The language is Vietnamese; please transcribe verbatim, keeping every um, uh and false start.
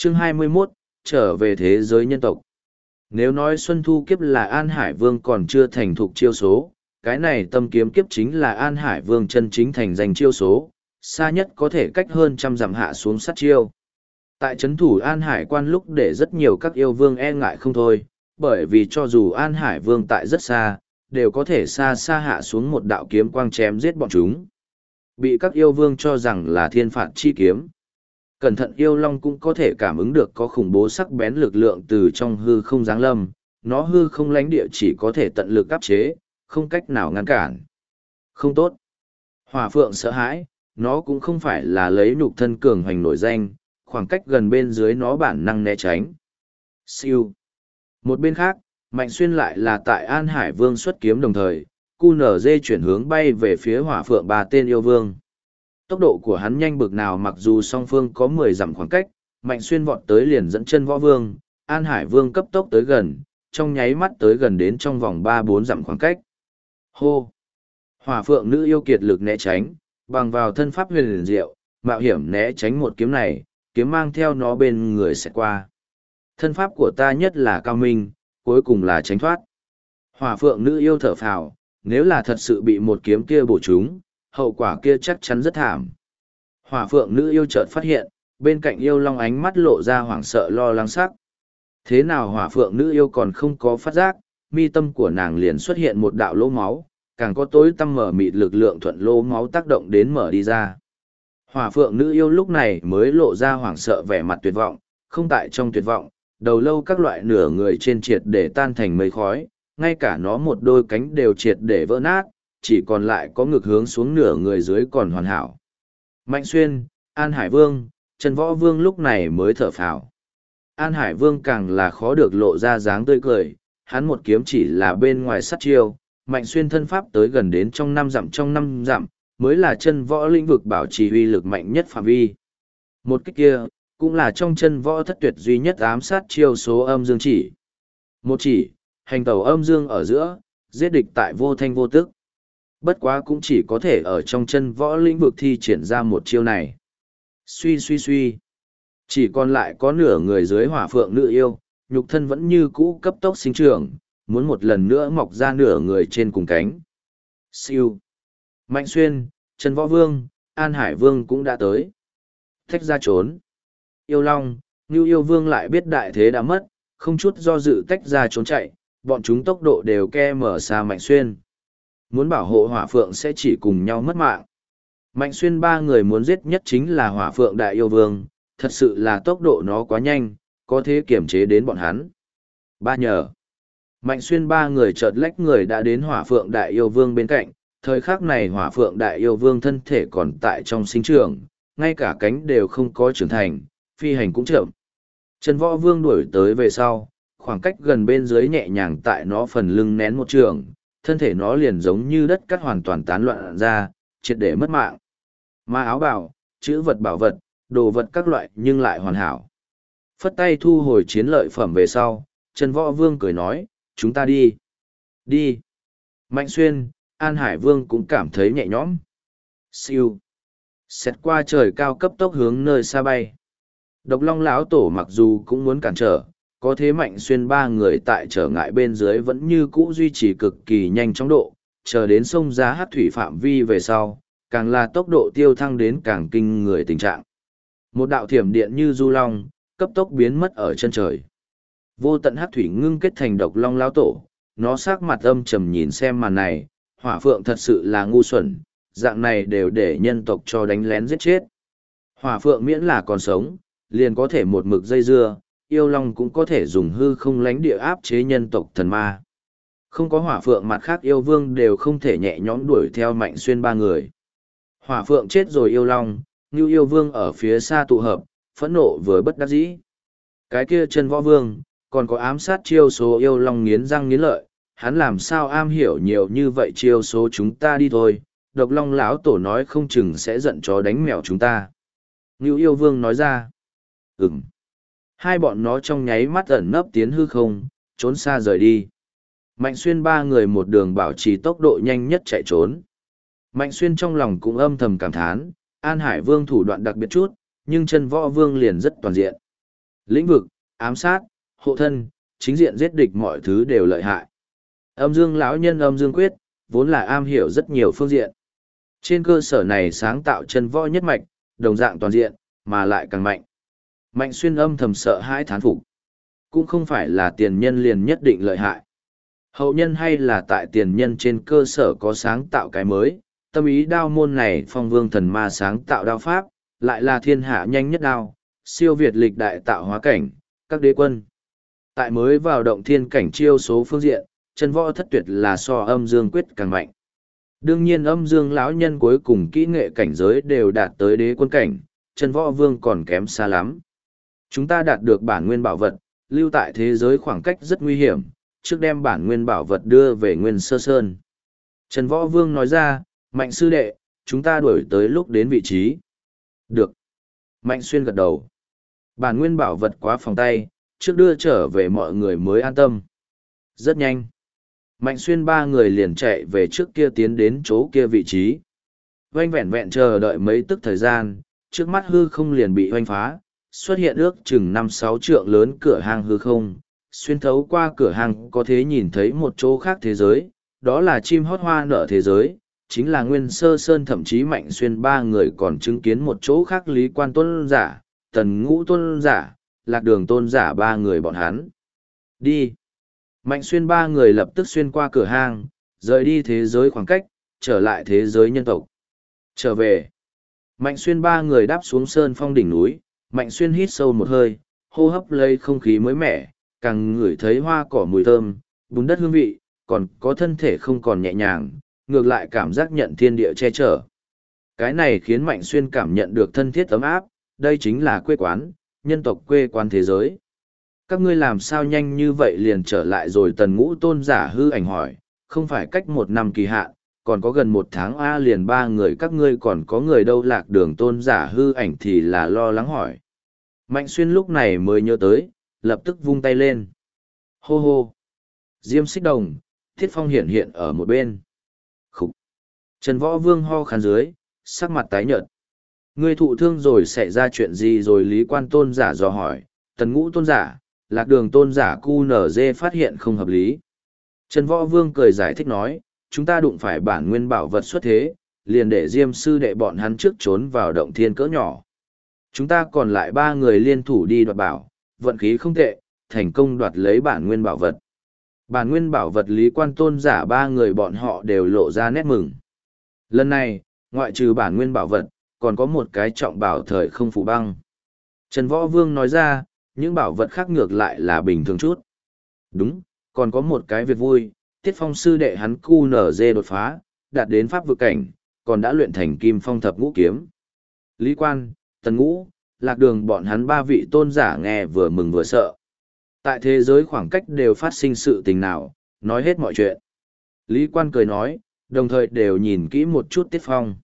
Chương hai mươi mốt, trở về thế giới nhân tộc. Nếu nói Xuân Thu kiếp là An Hải Vương còn chưa thành thục chiêu số, cái này tâm kiếm kiếp chính là An Hải Vương chân chính thành danh chiêu số, xa nhất có thể cách hơn trăm dặm hạ xuống sát chiêu. Tại chấn thủ An Hải quan lúc để rất nhiều các yêu vương e ngại không thôi, bởi vì cho dù An Hải Vương tại rất xa, đều có thể xa xa hạ xuống một đạo kiếm quang chém giết bọn chúng. Bị các yêu vương cho rằng là thiên phạt chi kiếm. Cẩn thận yêu long cũng có thể cảm ứng được có khủng bố sắc bén lực lượng từ trong hư không giáng lâm, nó hư không lánh địa chỉ có thể tận lực áp chế, không cách nào ngăn cản. Không tốt. Hỏa phượng sợ hãi, nó cũng không phải là lấy nhục thân cường hoành nổi danh, khoảng cách gần bên dưới nó bản năng né tránh. Siêu. Một bên khác, Mạnh Xuyên lại là tại An Hải Vương xuất kiếm đồng thời, cu nở dê chuyển hướng bay về phía hỏa phượng ba tên yêu vương. Tốc độ của hắn nhanh bực nào, mặc dù song phương có mười dặm khoảng cách, Mạnh Xuyên vọt tới liền dẫn chân võ vương, An Hải Vương cấp tốc tới gần, trong nháy mắt tới gần đến trong vòng ba bốn dặm khoảng cách. Hô! Hỏa phượng nữ yêu kiệt lực né tránh, bằng vào thân pháp huyền liền diệu, mạo hiểm né tránh một kiếm này, kiếm mang theo nó bên người sẽ qua. Thân pháp của ta nhất là cao minh, cuối cùng là tránh thoát. Hỏa phượng nữ yêu thở phào, nếu là thật sự bị một kiếm kia bổ trúng, hậu quả kia chắc chắn rất thảm. Hỏa phượng nữ yêu chợt phát hiện, bên cạnh yêu long ánh mắt lộ ra hoảng sợ lo lắng sắc. Thế nào hỏa phượng nữ yêu còn không có phát giác, mi tâm của nàng liền xuất hiện một đạo lỗ máu, càng có tối tăm mở mịt lực lượng thuận lỗ máu tác động đến mở đi ra. Hỏa phượng nữ yêu lúc này mới lộ ra hoảng sợ vẻ mặt tuyệt vọng, không tại trong tuyệt vọng, đầu lâu các loại nửa người trên triệt để tan thành mây khói, ngay cả nó một đôi cánh đều triệt để vỡ nát, chỉ còn lại có ngực hướng xuống nửa người dưới còn hoàn hảo. Mạnh Xuyên, An Hải Vương, Trần Võ Vương lúc này mới thở phào. An Hải Vương càng là khó được lộ ra dáng tươi cười, hắn một kiếm chỉ là bên ngoài sát chiêu, Mạnh Xuyên thân pháp tới gần đến trong năm dặm trong năm dặm, mới là chân võ lĩnh vực bảo trì uy lực mạnh nhất phạm vi. Một kích kia, cũng là trong chân võ thất tuyệt duy nhất ám sát chiêu số âm dương chỉ. Một chỉ, hành tẩu âm dương ở giữa, giết địch tại vô thanh vô tức. Bất quá cũng chỉ có thể ở trong chân võ lĩnh vực thi triển ra một chiêu này. Suy suy suy. Chỉ còn lại có nửa người dưới hỏa phượng nữ yêu, nhục thân vẫn như cũ cấp tốc sinh trưởng, muốn một lần nữa mọc ra nửa người trên cùng cánh. Siêu. Mạnh Xuyên, Trần Võ Vương, An Hải Vương cũng đã tới. Thách ra trốn. Yêu Long, Ngưu Yêu Vương lại biết đại thế đã mất, không chút do dự tách ra trốn chạy, bọn chúng tốc độ đều ke mở xa Mạnh Xuyên. Muốn bảo hộ hỏa phượng sẽ chỉ cùng nhau mất mạng. Mạnh Xuyên ba người muốn giết nhất chính là hỏa phượng đại yêu vương, thật sự là tốc độ nó quá nhanh, có thể kiểm chế đến bọn hắn. Ba nhờ. Mạnh Xuyên ba người chợt lách người đã đến hỏa phượng đại yêu vương bên cạnh, thời khắc này hỏa phượng đại yêu vương thân thể còn tại trong sinh trưởng, ngay cả cánh đều không có trưởng thành, phi hành cũng chậm. Trần Võ Vương đuổi tới về sau, khoảng cách gần bên dưới nhẹ nhàng tại nó phần lưng nén một trường, thân thể nó liền giống như đất cắt hoàn toàn tán loạn ra, triệt để mất mạng. Mà áo bào, chữ vật bảo vật, đồ vật các loại nhưng lại hoàn hảo. Phất tay thu hồi chiến lợi phẩm về sau, Trần Võ Vương cười nói, chúng ta đi. Đi. Mạnh Xuyên, An Hải Vương cũng cảm thấy nhẹ nhõm. Siêu. Xét qua trời cao cấp tốc hướng nơi xa bay. Độc Long lão tổ mặc dù cũng muốn cản trở, có thế Mạnh Xuyên ba người tại trở ngại bên dưới vẫn như cũ duy trì cực kỳ nhanh chóng độ, chờ đến sông giá hát thủy phạm vi về sau, càng là tốc độ tiêu thăng đến càng kinh người tình trạng. Một đạo thiểm điện như du long, cấp tốc biến mất ở chân trời. Vô tận hát thủy ngưng kết thành Độc Long lão tổ, nó sắc mặt âm trầm nhìn xem màn này, hỏa phượng thật sự là ngu xuẩn, dạng này đều để nhân tộc cho đánh lén giết chết. Hỏa phượng miễn là còn sống, liền có thể một mực dây dưa, yêu long cũng có thể dùng hư không lánh địa áp chế nhân tộc thần ma. Không có hỏa phượng mặt khác yêu vương đều không thể nhẹ nhõm đuổi theo Mạnh Xuyên ba người. Hỏa phượng chết rồi yêu long, như yêu vương ở phía xa tụ hợp, phẫn nộ vừa bất đắc dĩ. Cái kia Trần Võ Vương, còn có ám sát chiêu số yêu long nghiến răng nghiến lợi, hắn làm sao am hiểu nhiều như vậy chiêu số chúng ta đi thôi, Độc Long lão tổ nói không chừng sẽ giận chó đánh mèo chúng ta. Ngưu yêu vương nói ra. Ừm. Hai bọn nó trong nháy mắt ẩn nấp tiến hư không, trốn xa rời đi. Mạnh Xuyên ba người một đường bảo trì tốc độ nhanh nhất chạy trốn. Mạnh Xuyên trong lòng cũng âm thầm cảm thán, An Hải Vương thủ đoạn đặc biệt chút, nhưng Trần Võ Vương liền rất toàn diện. Lĩnh vực, ám sát, hộ thân, chính diện giết địch mọi thứ đều lợi hại. Âm dương lão nhân âm dương quyết, vốn là am hiểu rất nhiều phương diện. Trên cơ sở này sáng tạo chân võ nhất mạch, đồng dạng toàn diện, mà lại càng mạnh. Mạnh Xuyên âm thầm sợ hãi thán phục. Cũng không phải là tiền nhân liền nhất định lợi hại. Hậu nhân hay là tại tiền nhân trên cơ sở có sáng tạo cái mới, tâm ý đao môn này phong vương thần ma sáng tạo đao pháp, lại là thiên hạ nhanh nhất đao, siêu việt lịch đại tạo hóa cảnh, các đế quân. Tại mới vào động thiên cảnh chiêu số phương diện, chân võ thất tuyệt là so âm dương quyết càng mạnh. Đương nhiên âm dương lão nhân cuối cùng kỹ nghệ cảnh giới đều đạt tới đế quân cảnh, chân võ vương còn kém xa lắm. Chúng ta đạt được bản nguyên bảo vật, lưu tại thế giới khoảng cách rất nguy hiểm, trước đem bản nguyên bảo vật đưa về Nguyên Sơ Sơn. Trần Võ Vương nói ra, Mạnh sư đệ, chúng ta đuổi tới lúc đến vị trí. Được. Mạnh Xuyên gật đầu. Bản nguyên bảo vật quá phòng tay, trước đưa trở về mọi người mới an tâm. Rất nhanh. Mạnh Xuyên ba người liền chạy về trước kia tiến đến chỗ kia vị trí. Oanh vẹn vẹn chờ đợi mấy tức thời gian, trước mắt hư không liền bị oanh phá, xuất hiện ước chừng năm sáu trượng lớn cửa hang hư không. Xuyên thấu qua cửa hàng có thể nhìn thấy một chỗ khác thế giới, đó là chim hót hoa nở thế giới, chính là Nguyên Sơ Sơn. Thậm chí Mạnh Xuyên ba người còn chứng kiến một chỗ khác Lý Quan tôn giả, Tần Ngũ tôn giả, Lạc Đường tôn giả ba người bọn hắn. Đi! Mạnh Xuyên ba người lập tức xuyên qua cửa hang, rời đi thế giới khoảng cách, trở lại thế giới nhân tộc. Trở về! Mạnh Xuyên ba người đáp xuống sơn phong đỉnh núi, Mạnh Xuyên hít sâu một hơi, hô hấp lấy không khí mới mẻ, càng ngửi thấy hoa cỏ mùi thơm, bùn đất hương vị, còn có thân thể không còn nhẹ nhàng, ngược lại cảm giác nhận thiên địa che chở. Cái này khiến Mạnh Xuyên cảm nhận được thân thiết ấm áp, đây chính là quê quán, nhân tộc quê quán thế giới. Các ngươi làm sao nhanh như vậy liền trở lại rồi? Tần Ngũ tôn giả hư ảnh hỏi, không phải cách một năm kỳ hạn, còn có gần một tháng A liền ba người các ngươi còn có người đâu? Lạc Đường tôn giả hư ảnh thì là lo lắng hỏi. Mạnh Xuyên lúc này mới nhớ tới, lập tức vung tay lên. Hô hô! Diêm Xích Đồng, Thiết Phong hiện hiện ở một bên. Khúc! Trần Võ Vương ho khan dưới, sắc mặt tái nhợt. Ngươi thụ thương rồi xảy ra chuyện gì rồi? Lý Quan tôn giả dò hỏi. Tần Ngũ tôn giả, Lạc Đường tôn giả cu nở dê phát hiện không hợp lý. Trần Võ Vương cười giải thích nói, chúng ta đụng phải bản nguyên bảo vật xuất thế, liền để Diêm sư đệ bọn hắn trước trốn vào động thiên cỡ nhỏ. Chúng ta còn lại ba người liên thủ đi đoạt bảo, vận khí không tệ, thành công đoạt lấy bản nguyên bảo vật. Bản nguyên bảo vật Lý Quan tôn giả ba người bọn họ đều lộ ra nét mừng. Lần này, ngoại trừ bản nguyên bảo vật, còn có một cái trọng bảo thời không phủ băng. Trần Võ Vương nói ra, những bảo vật khác ngược lại là bình thường chút. Đúng, còn có một cái việc vui, Tiết Phong sư đệ hắn cu nở dê đột phá, đạt đến pháp vực cảnh, còn đã luyện thành Kim Phong thập ngũ kiếm. Lý Quan, Tần Ngũ, Lạc Đường bọn hắn ba vị tôn giả nghe vừa mừng vừa sợ. Tại thế giới khoảng cách đều phát sinh sự tình nào, nói hết mọi chuyện. Lý Quan cười nói, đồng thời đều nhìn kỹ một chút Tiết Phong.